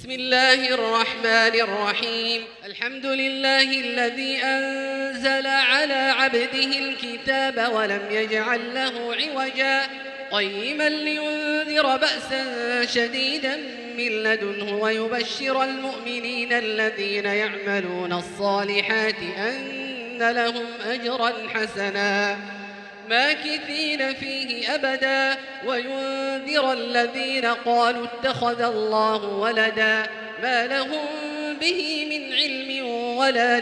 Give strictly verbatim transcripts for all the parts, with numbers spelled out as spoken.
بسم الله الرحمن الرحيم. الحمد لله الذي أنزل على عبده الكتاب ولم يجعل له عوجا قيما لينذر بأسا شديدا من لدنه ويبشر المؤمنين الذين يعملون الصالحات أن لهم أجرا حسنا ماكثين فيه أبدا وينذر الذين قالوا اتخذ الله ولدا ما لهم به من علم ولا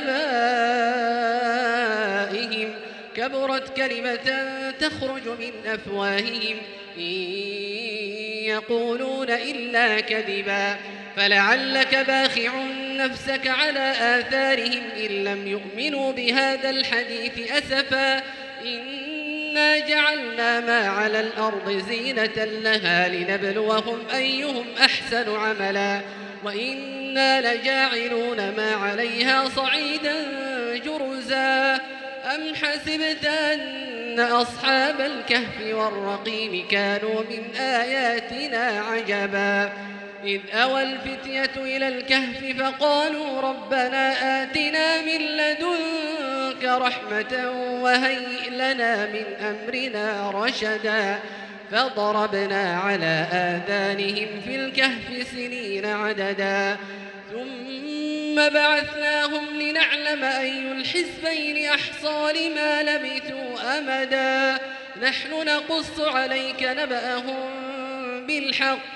لآبائهم كبرت كلمة تخرج من أفواههم إن يقولون إلا كذبا فلعلك باخع نفسك على آثارهم إن لم يؤمنوا بهذا الحديث أسفا إنا جعلنا ما على الأرض زينة لها لنبلوهم أيهم أحسن عملا وإنا لجاعلون ما عليها صعيدا جرزا أم حسبت أن أصحاب الكهف والرقيم كانوا من آياتنا عجبا إذ أوى الفتية إلى الكهف فقالوا ربنا آتنا من لدنك رحمة وهيئ لنا من أمرنا رشدا فضربنا على آذانهم في الكهف سنين عددا ثم بعثناهم لنعلم أي الحزبين أحصى لما لبثوا أمدا نحن نقص عليك نبأهم بالحق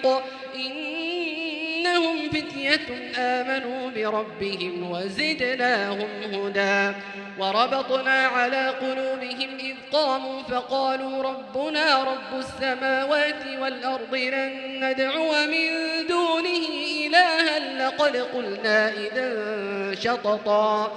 إنهم فتية آمنوا بربهم وزدناهم هدى وربطنا على قلوبهم إذ قاموا فقالوا ربنا رب السماوات والأرض لن ندعو من دونه إلها لقد قلنا إذا شططا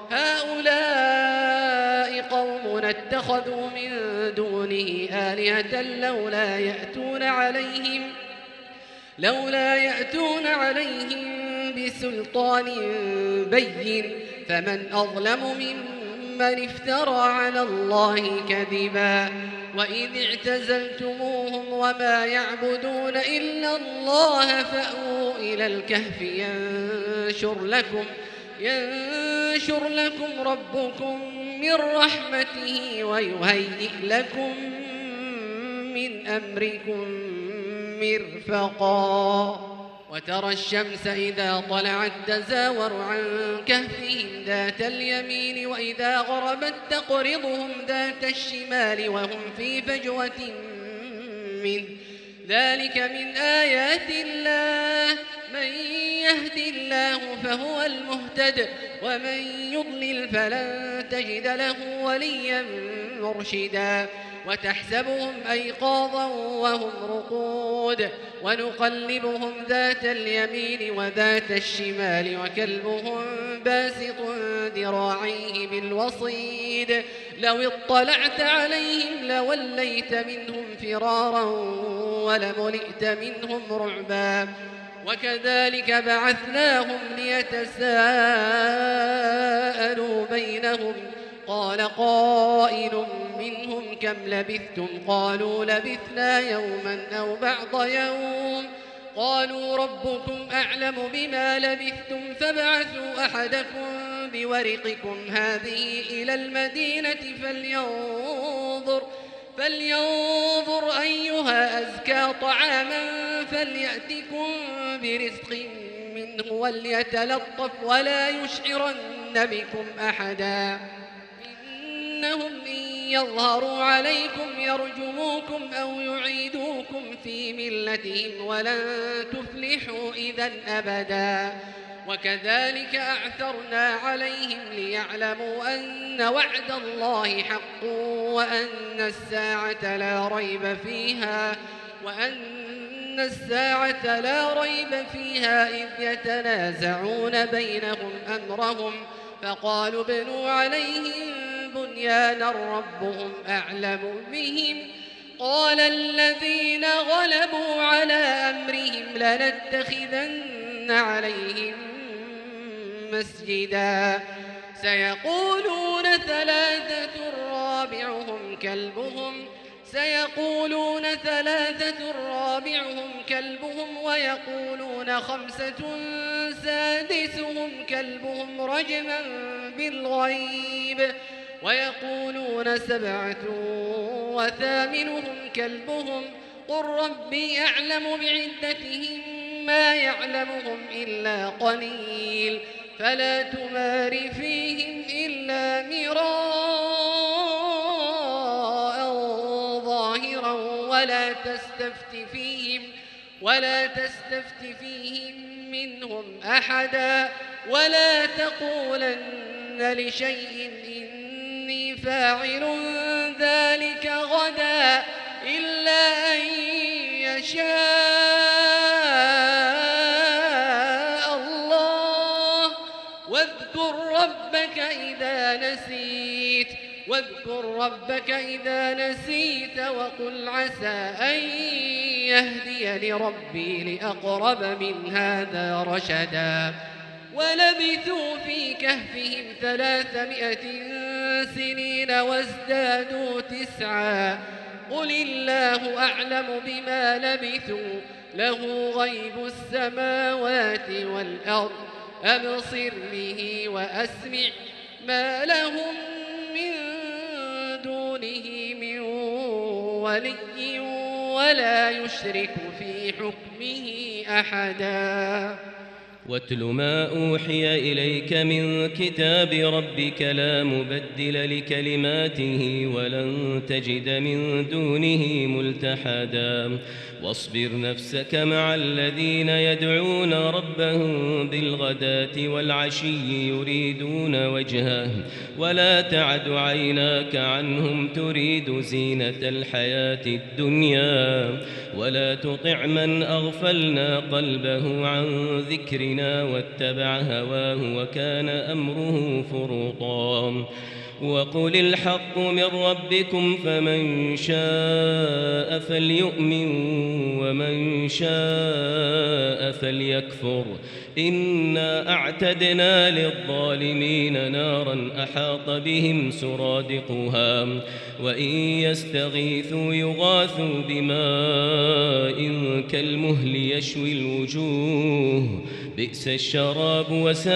هؤلاء قومنا اتخذوا من دونه آلهة لولا يأتون عليهم لولا يأتون عليهم بسلطان بين فمن أظلم ممن افترى على الله كذبا وإذ اعتزلتموهم وما يعبدون إلا الله فأووا إلى الكهف ينشر لكم ينشر لكم ربكم من رحمته ويهيئ لكم من أمركم مرفقا وترى الشمس إذا طلعت تزاور عن كهفهم ذات اليمين وإذا غربت تقرضهم ذات الشمال وهم في فجوة منه ذلك من آيات الله من يهد الله فهو المهتد ومن يضلل فلن تجد له وليا مرشدا وتحسبهم أيقاظا وهم رقود ونقلبهم ذات اليمين وذات الشمال وكلبهم باسط ذراعيه بالوصيد لو اطلعت عليهم لوليت منهم فرارا ولملئت منهم رعبا وكذلك بعثناهم ليتساءلوا بينهم قال قائل منهم كم لبثتم قالوا لبثنا يوما أو بعض يوم قالوا ربكم أعلم بما لبثتم فابعثوا أحدكم بورقكم هذه إلى المدينة فلينظر فلينظر أيها أزكى طعاما فليأتكم برزق منه وليتلطف ولا يشعرن بكم أحدا إنهم إن يظهروا عليكم يرجموكم أو يعيدوكم في ملتهم ولن تفلحوا إذا أبدا وكذلك أعثرنا عليهم ليعلموا أن وعد الله حق وأن الساعة لا ريب فيها وأن الساعة لا ريب فيها إذ يتنازعون بينهم أمرهم فقالوا ابنوا عليهم بنيانا ربهم أعلم بهم قال الذين غلبوا على أمرهم لنتخذن عليهم مسجدا سيقولون ثلاثة رابعهم كلبهم سيقولون ثلاثة رابعهم كلبهم ويقولون خمسة سادسهم كلبهم رجما بالغيب ويقولون سبعة وثامنهم كلبهم قل ربي أعلم بعدتهم ما يعلمهم إلا قليل فلا تمار فيهم إلا مراء ظاهرا ولا تستفت فيهم ولا تستفت فيهم منهم أحدا ولا تقولن لشيء إني فاعل ذلك غدا إلا أن يشاء الله واذكر ربك إذا نسيت واذكر ربك إذا نسيت وقل عسى أن يهدي لربي لأقرب من هذا رشدا ولبثوا في كهفهم ثلاثمائة سنين وازدادوا تسعا قل الله أعلم بما لبثوا له غيب السماوات والأرض أبصر به وأسمع ما لهم من دونه من ولي ولا يشرك في حكمه أحدا واتل ما أوحي إليك من كتاب ربك لا مبدل لكلماته ولن تجد من دونه ملتحدا واصبر نفسك مع الذين يدعون ربهم بالغداة والعشي يريدون وجهه ولا تعد عيناك عنهم تريد زينة الحياة الدنيا ولا تطع من أغفلنا قلبه عن ذكرنا واتبع هواه وكان أمره فرطا وقل الحق من ربكم فمن شاء فليؤمن ومن شاء فليكفر إنا أعتدنا للظالمين نارا أحاط بهم سرادقها وإن يستغيثوا يغاثوا بماء كالمهل يشوي الوجوه بئس الشراب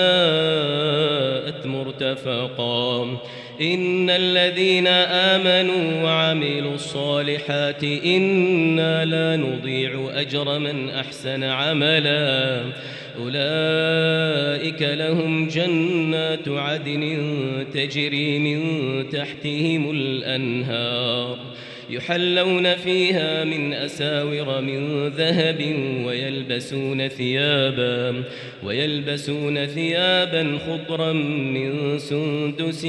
وساءت مرتفقا إن الذين آمنوا وعملوا الصالحات إنا لا نضيع أجر من أحسن عملا أولئك لهم جنات عدن تجري من تحتهم الأنهار يحلون فيها من أساور من ذهب ويلبسون ثيابا ويلبسون ثيابا خضرا من سندس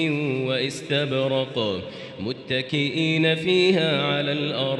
واستبرق متكئين فيها على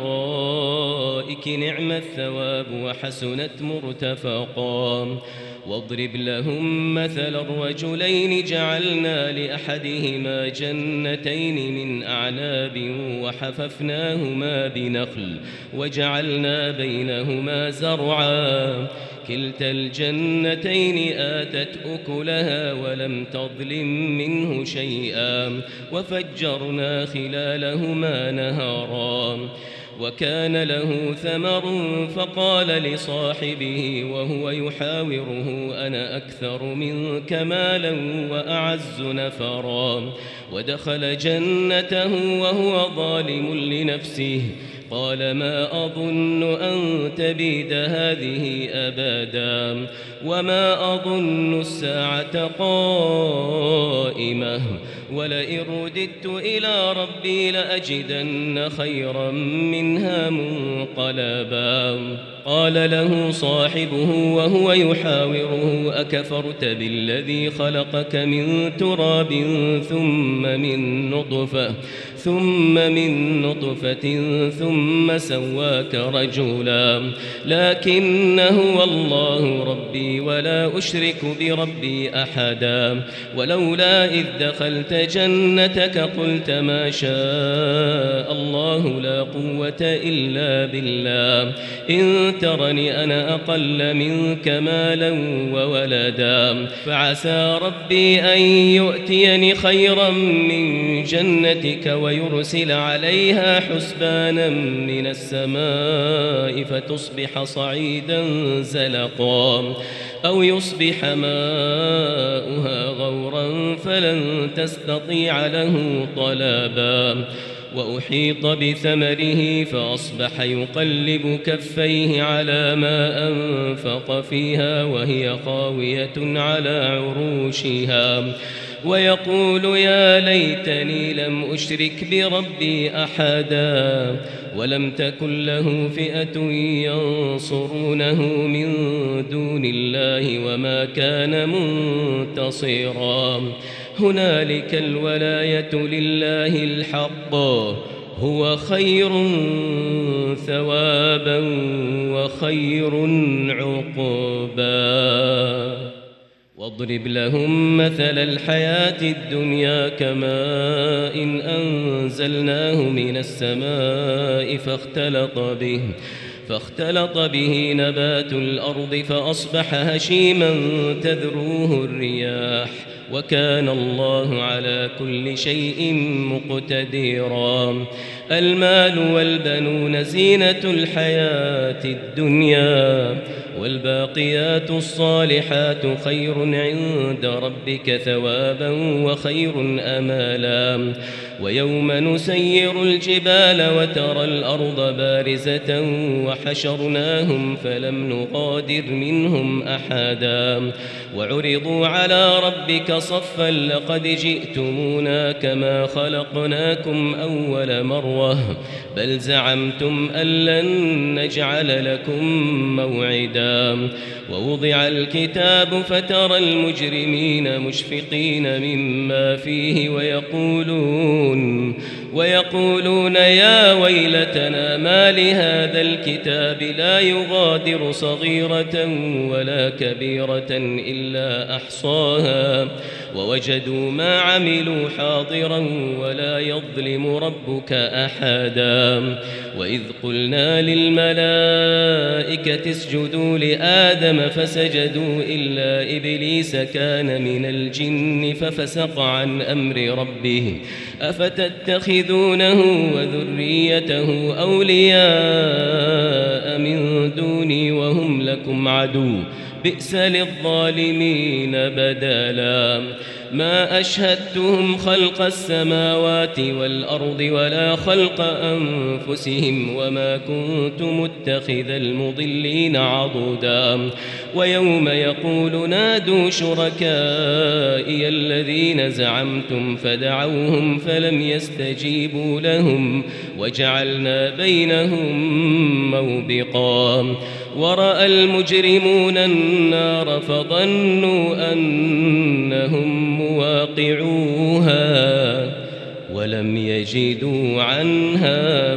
الأرائك نعم الثواب وحسنت مرتفقا واضرب لهم مثل الرجلين جعلنا لأحدهما جنتين من أعناب وحففناهما بنخل وجعلنا بينهما زرعا كلتا الجنتين آتت أكلها ولم تظلم منه شيئا وفجرنا خلالهما نهرا وكان له ثمر فقال لصاحبه وهو يحاوره أنا أكثر منك مالا وأعز نفرا ودخل جنته وهو ظالم لنفسه قال ما أظن أن تبيد هذه أبدا وما أظن الساعة قائمة ولئن رددت إلى ربي لأجدن خيرا منها منقلبا قال له صاحبه وهو يحاوره أكفرت بالذي خلقك من تراب ثم من نطفة ثم من نطفة ثم سواك رجلا لكن هو الله ربي ولا أشرك بربي أحدا ولولا إذ دخلت جنتك قلت ما شاء الله لا قوة إلا بالله إن ترني أنا أقل منك مالا وولدا فعسى ربي أن يؤتيني خيرا من جنتك ويرسل عليها حسبانا من السماء فتصبح صعيدا زلقا أو يصبح ماؤها غورا فلن تستطيع له طلبا وأحيط بثمره فأصبح يقلب كفيه على ما أنفق فيها وهي خاوية على عروشها ويقول يا ليتني لم أشرك بربي أحدا ولم تكن له فئة ينصرونه من دون الله وما كان منتصرا هنالك الولاية لله الحق هو خير ثوابا وخير عقبا واضرب لهم مثل الحياة الدنيا كماء إن أنزلناه من السماء فاختلط به فاختلط به نبات الأرض فأصبح هشيما تذروه الرياح وكان الله على كل شيء مقتدرا المال والبنون زينة الحياة الدنيا والباقيات الصالحات خير عند ربك ثوابا وخير أمالا ويوم نسير الجبال وترى الأرض بارزة وحشرناهم فلم نغادر منهم أحدا وعرضوا على ربك صفا لقد جئتمونا كما خلقناكم أول مرة بل زعمتم أن لن نجعل لكم موعدا ووضع الكتاب فترى المجرمين مشفقين مما فيه ويقولون ويقولون يا ويلتنا ما لهذا الكتاب لا يغادر صغيرة ولا كبيرة إلا أحصاها ووجدوا ما عملوا حاضرا ولا يظلم ربك أحدا وإذ قلنا للملائكة اسجدوا لآدم فسجدوا إلا إبليس كان من الجن ففسق عن أمر ربه أفتتخذونه وذريته أولياء من دوني وهم لكم عدو بئس للظالمين بدلا ما أشهدتهم خلق السماوات والأرض ولا خلق أنفسهم وما كنت متخذ المضلين عضدا ويوم يقول نادوا شركائي الذين زعمتم فدعوهم فلم يستجيبوا لهم وجعلنا بينهم موبقا ورأى المجرمون النار فظنوا أنهم مواقعوها ولم يجدوا عنها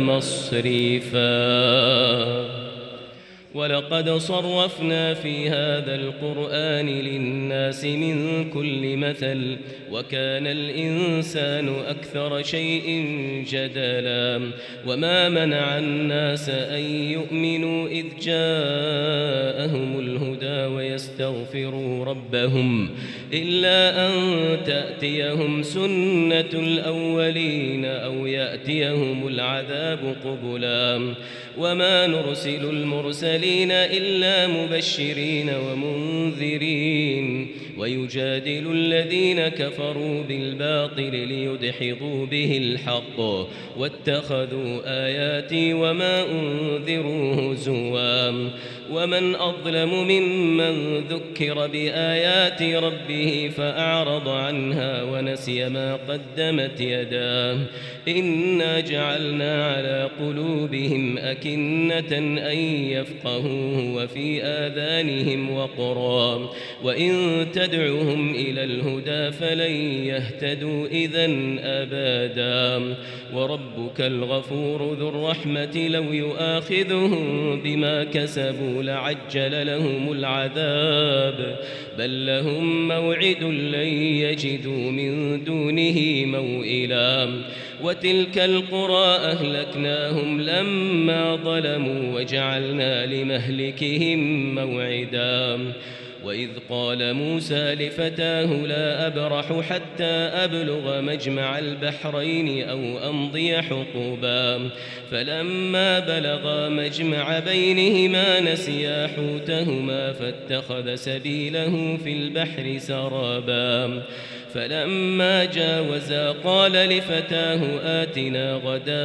مصرفا ولقد صرفنا في هذا القرآن للناس من كل مثل وكان الإنسان أكثر شيء جدلا وما منع الناس أن يؤمنوا إذ جاءهم الهدى ويستغفروا ربهم إلا أن تأتيهم سنة الأولين أو يأتيهم العذاب قبلا وما نرسل المرسلين إلا مبشرين ومنذرين ويجادل الذين كفروا بالباطل ليدحضوا به الحق واتخذوا آياتي وما أنذروا هزوا ومن أظلم ممن ذكر بآيات ربه فأعرض عنها ونسي ما قدمت يداه إنا جعلنا على قلوبهم أكنة أن يفقهوه وفي آذانهم وقرا وإن تدعوا تدعهم إلى الهدى فلن يهتدوا إذن أبدا. وربك الغفور ذو الرحمة لو يؤاخذهم بما كسبوا لعجل لهم العذاب بل لهم موعد لن يجدوا من دونه موئلا. وتلك القرى أهلكناهم لما ظلموا وجعلنا لمهلكهم موعدا. وإذ قال موسى لفتاه لا أبرح حتى أبلغ مجمع البحرين أو أمضي حقبا فلما بلغا مجمع بينهما نسيا حوتهما فاتخذ سبيله في البحر سرابا فلما جاوزا قال لفتاه آتنا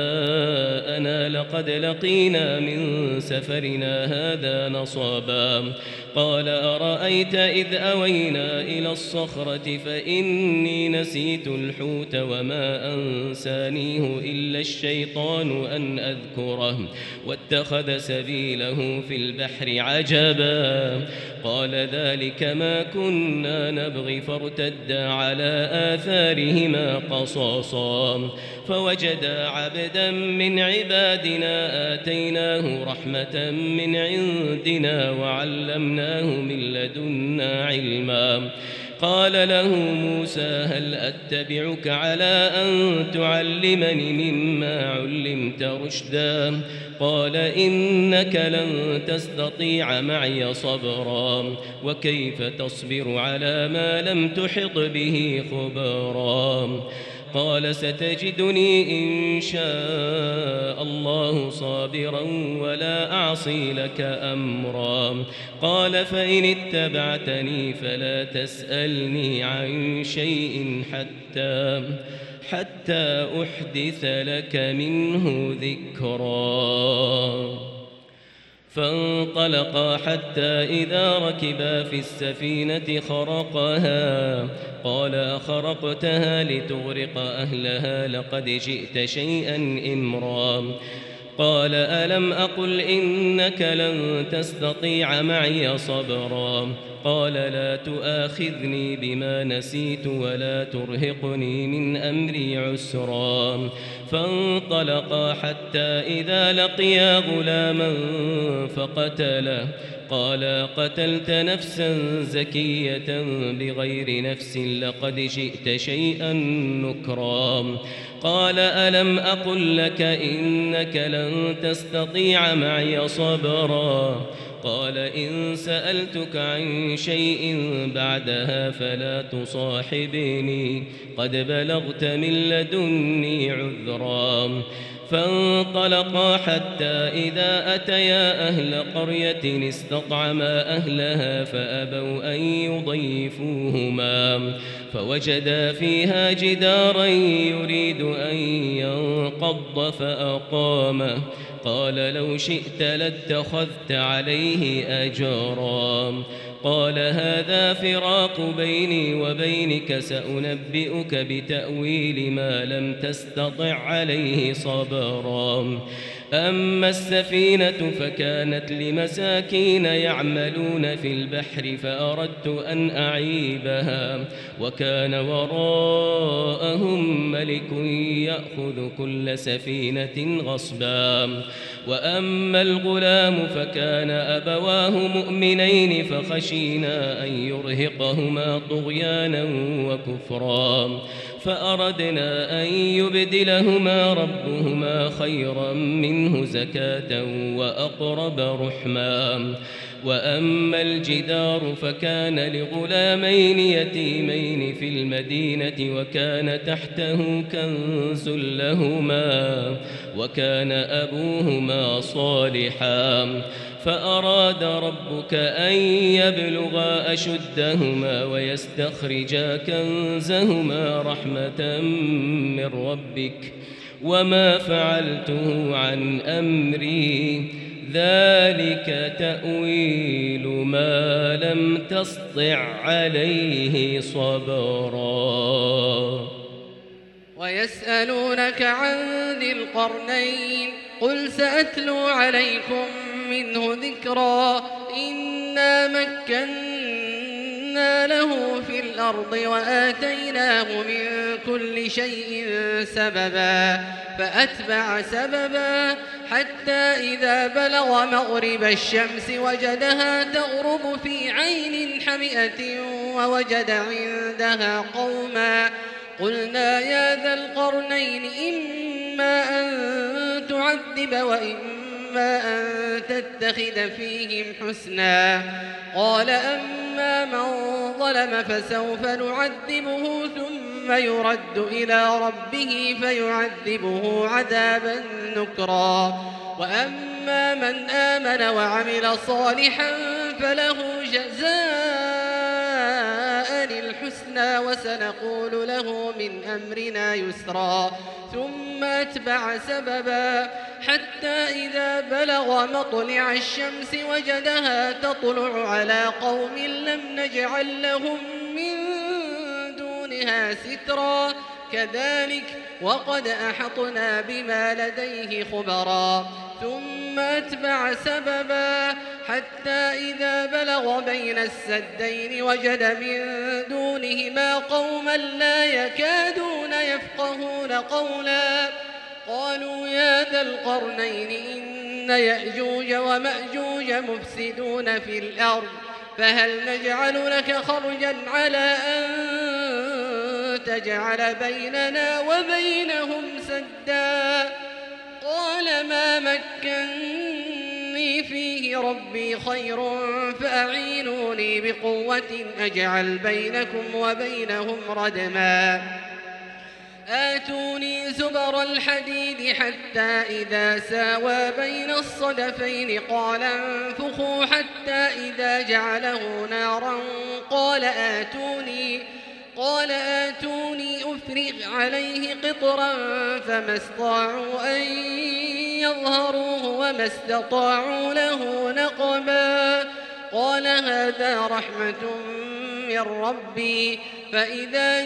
غداءنا لقد لقينا من سفرنا هذا نصبا قال أرأيت إذ أوينا إلى الصخرة فإني نسيت الحوت وما أنسانيه إلا الشيطان أن أذكره واتخذ سبيله في البحر عجبا قال ذلك ما كنا نبغي فارتدا على آثارهما قصصا فوجدا عبدا من عبادنا آتيناه رحمة من عندنا وعلمناه من لدنا علما قال له موسى هل أتبعك على أن تعلمني مما علمت رشدا قال إنك لن تستطيع معي صبرا وكيف تصبر على ما لم تحط به خبرا قال ستجدني إن شاء الله صابرا ولا أعصي لك أمرا قال فإن اتبعتني فلا تسألني عن شيء حتى حتى أحدث لك منه ذكرا فانطلقا حتى إذا ركبا في السفينة خرقها قال أخرقتها لتغرق أهلها لقد جئت شيئا إمرا قال ألم أقل إنك لن تستطيع معي صبرا قال لا تؤاخذني بما نسيت ولا ترهقني من أمري عسرا فانطلقا حتى إذا لقيا غلاما فقتله قال قتلت نفسا زكية بغير نفس لقد جئت شيئا نكرا قال ألم أقل لك إنك لن تستطيع معي صبرا قال إن سألتك عن شيء بعدها فلا تصاحبني قد بلغت من لدني عذرا فانطلقا حتى إذا أتيا أهل قرية استطعما أهلها فأبوا أن يضيفوهما فوجدا فيها جدارا يريد أن ينقض فأقامه قال لو شئت لاتخذت عليه أجرا قال هذا فراق بيني وبينك سأنبئك بتأويل ما لم تستطع عليه صبرا أما السفينة فكانت لمساكين يعملون في البحر فأردت أن أعيبها وكان وراءهم ملك يأخذ كل سفينة غصبا وأما الغلام فكان أبواه مؤمنين فخشينا أن يرهقهما طغيانا وكفرا فأردنا أن يبدلهما ربهما خيرا منه زكاة وأقرب رحما وأما الجدار فكان لغلامين يتيمين في المدينة وكان تحته كنز لهما وكان أبوهما صالحا فأراد ربك أن يبلغا أشدهما ويستخرجا كنزهما رحمة من ربك وما فعلته عن أمري ذلك تأويل ما لم تسطع عليه صبرا ويسألونك عن ذي القرنين قل سأتلو عليكم منه ذكرا إنا مكنا له له في الأرض وآتيناه من كل شيء سببا فأتبع سببا حتى إذا بلغ مغرب الشمس وجدها تغرب في عين حمئة ووجد عندها قوما قلنا يا ذا القرنين إما أن تعذب وإما أن تتخذ فيهم حسنا قال أما من ظلم فسوف نعذبه ثم يرد إلى ربه فيعذبه عذابا نكرا وأما من آمن وعمل صالحا فله جزاء الحسنى وسنقول له من أمرنا يسرا ثم أتبع سببا حتى إذا بلغ مطلع الشمس وجدها تطلع على قوم لم نجعل لهم من دونها سترا كذلك وقد أحطنا بما لديه خبرا ثم أتبع سببا حتى إذا بلغ بين السدين وجد من دونهما قوما لا يكادون يفقهون قولا قالوا يا ذا القرنين إن يأجوج ومأجوج مفسدون في الأرض فهل نجعل لك خرجا على أن تجعل بيننا وبينهم سدا قال ما مكني فيه ربي خير فأعينوني بقوة أجعل بينكم وبينهم ردما آتوني زبر الحديد حتى إذا ساوى بين الصدفين قال انفخوا حتى إذا جعله نارا قال آتوني قال آتوني أفرغ عليه قطرا فما استطاعوا أن يظهروه وما استطاعوا له نقبا قال هذا رحمة من ربي فإذا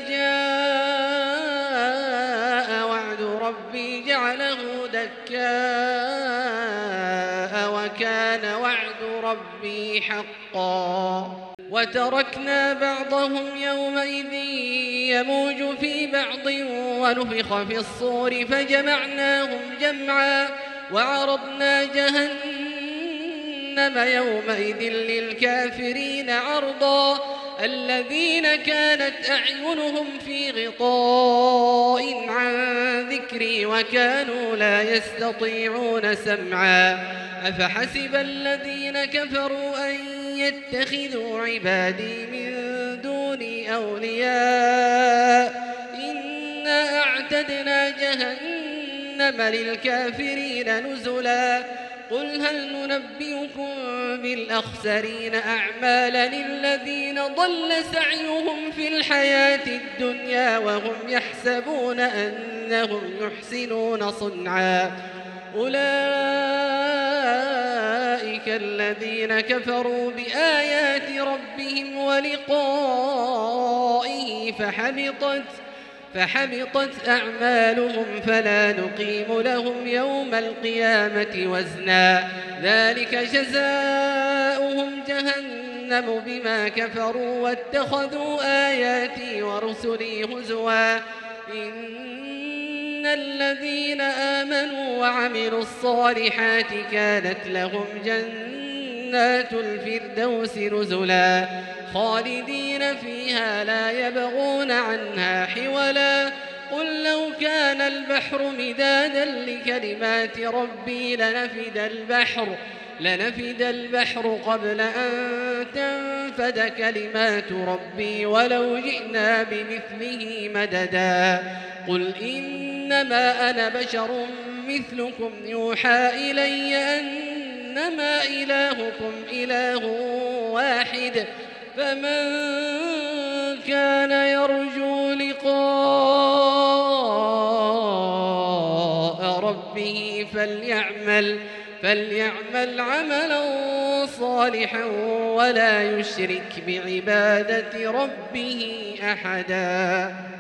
جاء وعد ربي جعله دكاء وكان وعد ربي حقا وتركنا بعضهم يومئذ يموج في بعض ونفخ في الصور فجمعناهم جمعا وعرضنا جهنم يومئذ للكافرين عرضا الذين كانت أعينهم في غطاء عن ذكري وكانوا لا يستطيعون سمعا أفحسب الذين كفروا أن يتخذوا عبادي من دوني أولياء إنا أعتدنا جهنم للكافرين نزلا قل هل ننبئكم بالأخسرين أعمالا الذين ضل سعيهم في الحياة الدنيا وهم يحسبون أنهم يحسنون صنعا أولئك الذين كفروا بآيات ربهم ولقائه فحبطت فحبطت أعمالهم فلا نقيم لهم يوم القيامة وزنا ذلك جزاؤهم جهنم بما كفروا واتخذوا آياتي ورسلي هزوا إن الذين آمنوا وعملوا الصالحات كانت لهم جنات الفردوس نزلا خالدين فيها لا يبغون عنها حولا قل لو كان البحر مدادا لكلمات ربي لنفد البحر لنفد البحر قبل أن تنفد كلمات ربي ولو جئنا بمثله مددا قل إنما أنا بشر مثلكم يوحى إلي أنما إلهكم إله واحد فمن كان يرجو لقاء ربه فليعمل فليعمل عملا صالحا ولا يشرك بعبادة ربه أحدا.